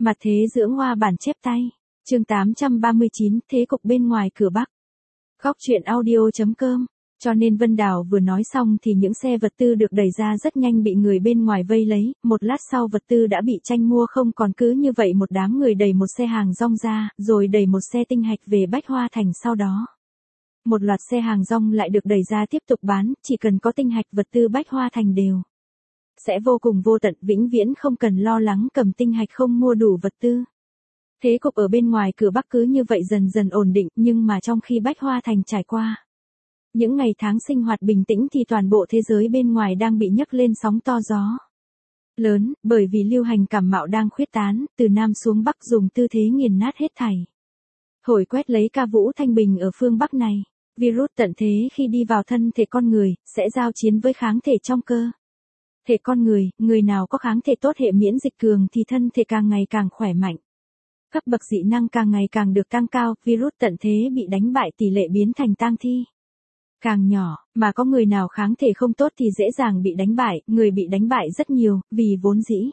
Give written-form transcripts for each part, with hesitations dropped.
Mặt thế dưỡng hoa bản chép tay. Chương 839, thế cục bên ngoài cửa Bắc. Góc truyện audio.com. Cho nên Vân Đào vừa nói xong thì những xe vật tư được đẩy ra rất nhanh bị người bên ngoài vây lấy, một lát sau vật tư đã bị tranh mua không còn, cứ như vậy một đám người đẩy một xe hàng rong ra, rồi đẩy một xe tinh hạch về Bách Hoa Thành sau đó. Một loạt xe hàng rong lại được đẩy ra tiếp tục bán, chỉ cần có tinh hạch vật tư Bách Hoa Thành đều sẽ vô cùng vô tận, vĩnh viễn không cần lo lắng cầm tinh hạch không mua đủ vật tư. Thế cục ở bên ngoài cửa Bắc cứ như vậy dần dần ổn định, nhưng mà trong khi Bách Hoa Thành trải qua những ngày tháng sinh hoạt bình tĩnh thì toàn bộ thế giới bên ngoài đang bị nhấc lên sóng to gió lớn, bởi vì lưu hành cảm mạo đang khuyết tán, từ Nam xuống Bắc dùng tư thế nghiền nát hết thảy. Thổi quét lấy ca vũ thanh bình ở phương Bắc này, virus tận thế khi đi vào thân thể con người, sẽ giao chiến với kháng thể trong cơ thể con người, người nào có kháng thể tốt, hệ miễn dịch cường thì thân thể càng ngày càng khỏe mạnh. Cấp bậc dị năng càng ngày càng được tăng cao, virus tận thế bị đánh bại tỷ lệ biến thành tang thi càng nhỏ, mà có người nào kháng thể không tốt thì dễ dàng bị đánh bại, người bị đánh bại rất nhiều, vì vốn dĩ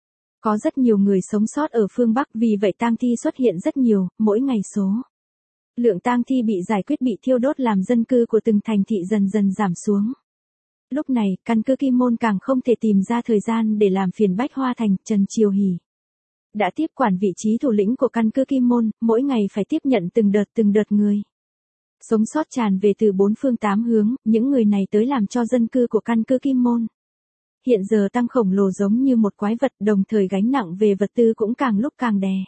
có rất nhiều người sống sót ở phương Bắc, vì vậy tang thi xuất hiện rất nhiều, mỗi ngày số lượng tang thi bị giải quyết bị thiêu đốt làm dân cư của từng thành thị dần dần giảm xuống. Lúc này, căn cứ Kim Môn càng không thể tìm ra thời gian để làm phiền Bách Hoa Thành, Trần Triều Hỷ đã tiếp quản vị trí thủ lĩnh của căn cứ Kim Môn, mỗi ngày phải tiếp nhận từng đợt người sống sót tràn về từ bốn phương tám hướng, những người này tới làm cho dân cư của căn cứ Kim Môn hiện giờ tăng khổng lồ giống như một quái vật, đồng thời gánh nặng về vật tư cũng càng lúc càng đè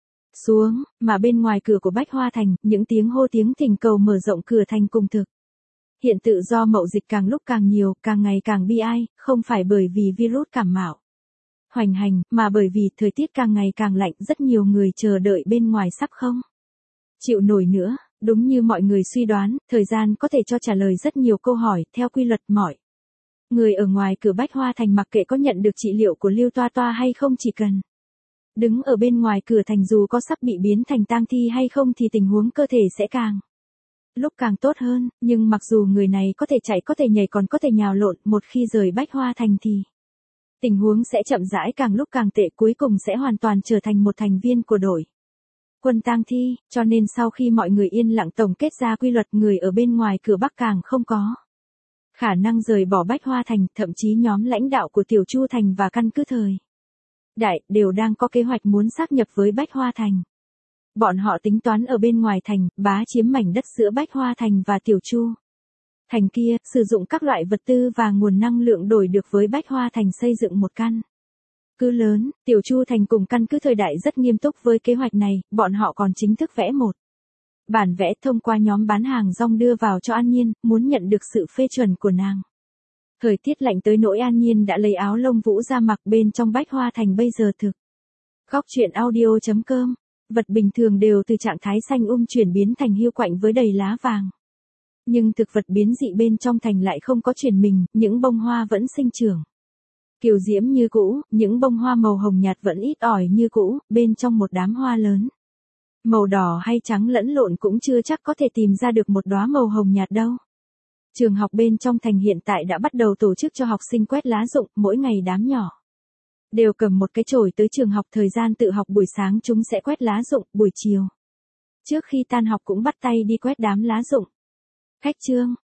xuống, mà bên ngoài cửa của Bách Hoa Thành, những tiếng hô tiếng thỉnh cầu mở rộng cửa thành cùng thực hiện tự do mậu dịch càng lúc càng nhiều, càng ngày càng bi ai, không phải bởi vì virus cảm mạo hoành hành, mà bởi vì thời tiết càng ngày càng lạnh, rất nhiều người chờ đợi bên ngoài sắp không chịu nổi nữa. Đúng như mọi người suy đoán, thời gian có thể cho trả lời rất nhiều câu hỏi, theo quy luật mọi người ở ngoài cửa Bách Hoa Thành mặc kệ có nhận được trị liệu của Lưu Toa Toa hay không, chỉ cần đứng ở bên ngoài cửa thành dù có sắp bị biến thành tang thi hay không thì tình huống cơ thể sẽ càng lúc càng tốt hơn, nhưng mặc dù người này có thể chạy, có thể nhảy, còn có thể nhào lộn, một khi rời Bách Hoa Thành thì tình huống sẽ chậm rãi càng lúc càng tệ, cuối cùng sẽ hoàn toàn trở thành một thành viên của đội quân tang thi, cho nên sau khi mọi người yên lặng tổng kết ra quy luật, người ở bên ngoài cửa Bắc càng không có khả năng rời bỏ Bách Hoa Thành, thậm chí nhóm lãnh đạo của Tiểu Chu Thành và căn cứ thời đại đều đang có kế hoạch muốn sáp nhập với Bách Hoa Thành. Bọn họ tính toán ở bên ngoài thành, bá chiếm mảnh đất giữa Bách Hoa Thành và Tiểu Chu Thành kia, sử dụng các loại vật tư và nguồn năng lượng đổi được với Bách Hoa Thành xây dựng một căn cứ lớn. Tiểu Chu Thành cùng căn cứ thời đại rất nghiêm túc với kế hoạch này, bọn họ còn chính thức vẽ một bản vẽ thông qua nhóm bán hàng rong đưa vào cho An Nhiên, muốn nhận được sự phê chuẩn của nàng. Thời tiết lạnh tới nỗi An Nhiên đã lấy áo lông vũ ra mặc bên trong Bách Hoa Thành bây giờ thực. Góc truyện audio.com. Vật bình thường đều từ trạng thái xanh chuyển biến thành hiu quạnh với đầy lá vàng. Nhưng thực vật biến dị bên trong thành lại không có chuyển mình, những bông hoa vẫn sinh trưởng kiều diễm như cũ, những bông hoa màu hồng nhạt vẫn ít ỏi như cũ, bên trong một đám hoa lớn màu đỏ hay trắng lẫn lộn cũng chưa chắc có thể tìm ra được một đóa màu hồng nhạt đâu. Trường học bên trong thành hiện tại đã bắt đầu tổ chức cho học sinh quét lá rụng, mỗi ngày đám nhỏ đều cầm một cái chổi tới trường học, thời gian tự học buổi sáng chúng sẽ quét lá rụng, buổi chiều trước khi tan học cũng bắt tay đi quét đám lá rụng. Khách trương,